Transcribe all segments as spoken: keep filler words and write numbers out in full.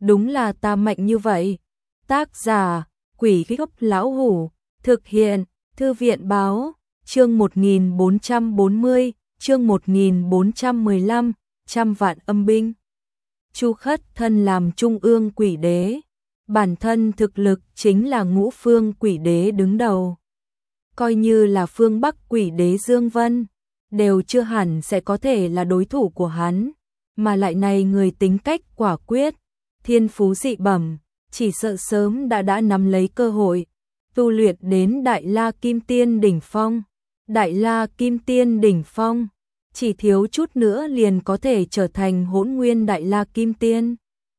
đúng là ta mạnh như vậy. Tác giả, Quỷ Gốc Lão Hủ, thực hiện, Thư viện Báo, chương một nghìn bốn trăm bốn mươi, chương một nghìn bốn trăm mười lăm, trăm vạn âm binh. Chu Khất thân làm trung ương quỷ đế, bản thân thực lực chính là ngũ phương quỷ đế đứng đầu. Coi như là phương Bắc quỷ đế Dương Vân, đều chưa hẳn sẽ có thể là đối thủ của hắn, mà lại này người tính cách quả quyết, thiên phú dị bẩm, chỉ sợ sớm đã đã nắm lấy cơ hội, tu luyện đến Đại La Kim Tiên đỉnh phong. Đại La Kim Tiên đỉnh phong, chỉ thiếu chút nữa liền có thể trở thành Hỗn Nguyên Đại La Kim Tiên.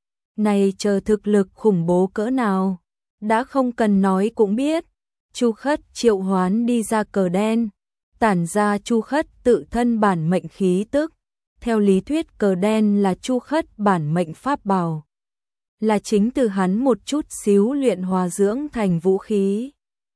Này chờ thực lực khủng bố cỡ nào, đã không cần nói cũng biết. Chu Khất triệu hoán đi ra cờ đen, tản ra Chu Khất tự thân bản mệnh khí tức. Theo lý thuyết cờ đen là Chu Khất bản mệnh pháp bảo, là chính từ hắn một chút xíu luyện hòa dưỡng thành vũ khí.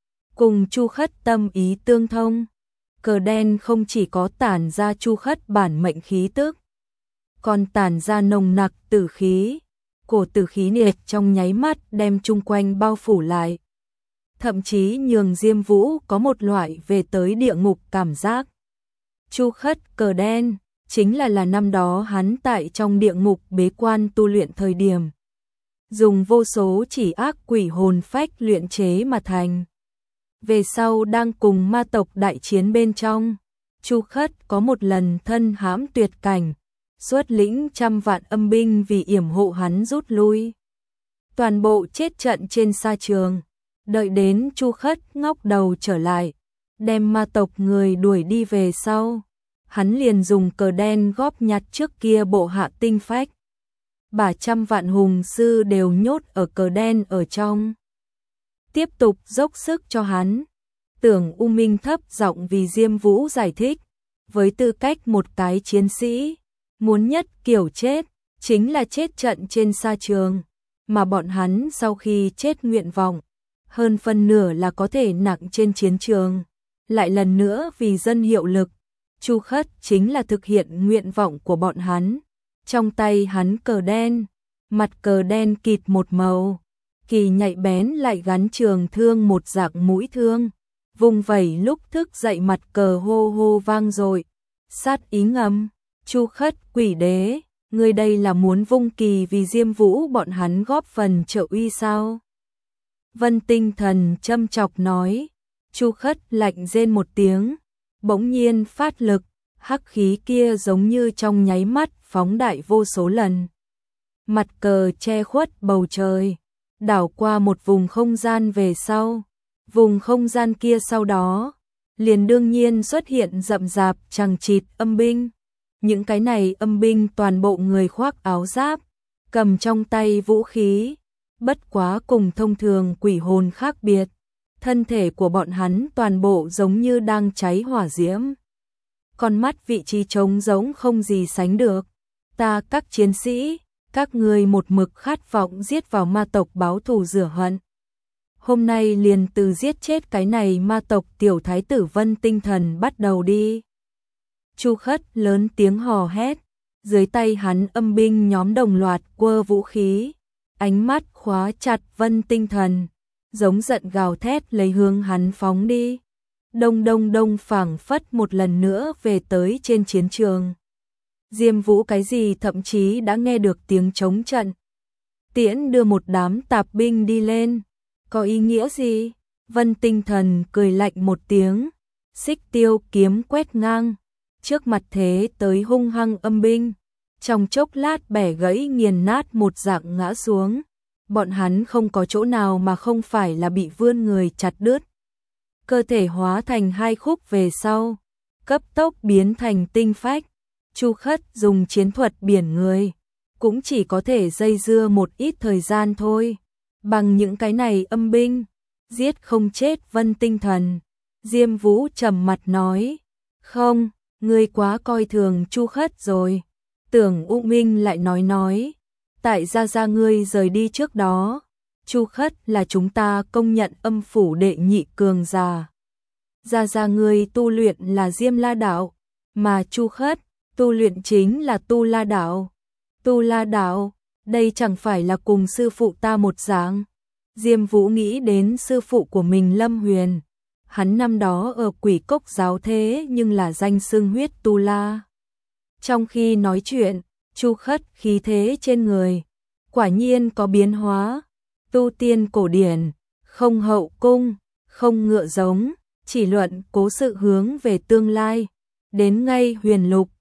Cùng Chu Khất tâm ý tương thông, cờ đen không chỉ có tản ra Chu Khất bản mệnh khí tức, còn tản ra nồng nặc tử khí, cổ tử khí nhiệt trong nháy mắt đem chung quanh bao phủ lại. Thậm chí nhường Diêm Vũ có một loại về tới địa ngục cảm giác. Chu Khất cờ đen chính là là năm đó hắn tại trong địa ngục bế quan tu luyện thời điểm, dùng vô số chỉ ác quỷ hồn phách luyện chế mà thành. Về sau đang cùng ma tộc đại chiến bên trong, Chu Khất có một lần thân hãm tuyệt cảnh, xuất lĩnh trăm vạn âm binh vì yểm hộ hắn rút lui. Toàn bộ chết trận trên sa trường, đợi đến Chu Khất ngóc đầu trở lại, đem ma tộc người đuổi đi về sau, hắn liền dùng cờ đen góp nhặt trước kia bộ hạ tinh phách. Bà trăm vạn hùng sư đều nhốt ở cờ đen ở trong. Tiếp tục dốc sức cho hắn. Tưởng U Minh thấp giọng vì Diêm Vũ giải thích, với tư cách một cái chiến sĩ, muốn nhất kiểu chết, chính là chết trận trên sa trường, mà bọn hắn sau khi chết nguyện vọng, hơn phân nửa là có thể nặng trên chiến trường, lại lần nữa vì dân hiệu lực. Chu Khất chính là thực hiện nguyện vọng của bọn hắn. Trong tay hắn cờ đen, mặt cờ đen kịt một màu, kỳ nhạy bén lại gắn trường thương một dạng mũi thương, vùng vẩy lúc thức dậy mặt cờ hô hô vang dội, sát ý ngầm. Chu Khất quỷ đế, người đây là muốn vung kỳ vì Diêm Vũ bọn hắn góp phần trợ uy sao? Vân Tinh Thần châm chọc nói. Chu Khất lạnh rên một tiếng, bỗng nhiên phát lực, hắc khí kia giống như trong nháy mắt phóng đại vô số lần. Mặt cờ che khuất bầu trời, đảo qua một vùng không gian về sau. Vùng không gian kia sau đó, liền đương nhiên xuất hiện rậm rạp chằng chịt âm binh. Những cái này âm binh toàn bộ người khoác áo giáp, cầm trong tay vũ khí, bất quá cùng thông thường quỷ hồn khác biệt. Thân thể của bọn hắn toàn bộ giống như đang cháy hỏa diễm. Con mắt vị trí trống rỗng không gì sánh được. Ta các chiến sĩ, các người một mực khát vọng giết vào ma tộc báo thù rửa hận. Hôm nay liền từ giết chết cái này ma tộc tiểu thái tử Vân Tinh Thần bắt đầu đi. Chu Khất lớn tiếng hò hét, dưới tay hắn âm binh nhóm đồng loạt quơ vũ khí, ánh mắt khóa chặt Vân Tinh Thần, giống giận gào thét lấy hướng hắn phóng đi. Đông đông đông phảng phất một lần nữa về tới trên chiến trường. Diêm Vũ cái gì thậm chí đã nghe được tiếng trống trận. Tiễn đưa một đám tạp binh đi lên. Có ý nghĩa gì? Vân Tinh Thần cười lạnh một tiếng, xích tiêu kiếm quét ngang, trước mặt thế tới hung hăng âm binh, trong chốc lát bẻ gãy nghiền nát một dạng ngã xuống. Bọn hắn không có chỗ nào mà không phải là bị vươn người chặt đứt. Cơ thể hóa thành hai khúc về sau, cấp tốc biến thành tinh phách. Chu Khất dùng chiến thuật biển người, cũng chỉ có thể dây dưa một ít thời gian thôi. Bằng những cái này âm binh, giết không chết Vân Tinh Thần. Diêm Vũ trầm mặt nói, không, ngươi quá coi thường Chu Khất rồi. Tưởng U Minh lại nói nói, tại gia gia ngươi rời đi trước đó, Chu Khất là chúng ta công nhận âm phủ đệ nhị cường giả. Gia gia ngươi tu luyện là Diêm La đạo, mà Chu Khất tu luyện chính là Tu La đạo. Tu La đạo, đây chẳng phải là cùng sư phụ ta một dạng. Diêm Vũ nghĩ đến sư phụ của mình Lâm Huyền. Hắn năm đó ở Quỷ Cốc giáo thế nhưng là danh xưng huyết tu la. Trong khi nói chuyện, Chu Khất khí thế trên người quả nhiên có biến hóa. Tu tiên cổ điển, không hậu cung, không ngựa giống, chỉ luận cố sự hướng về tương lai. Đến ngay huyền lục,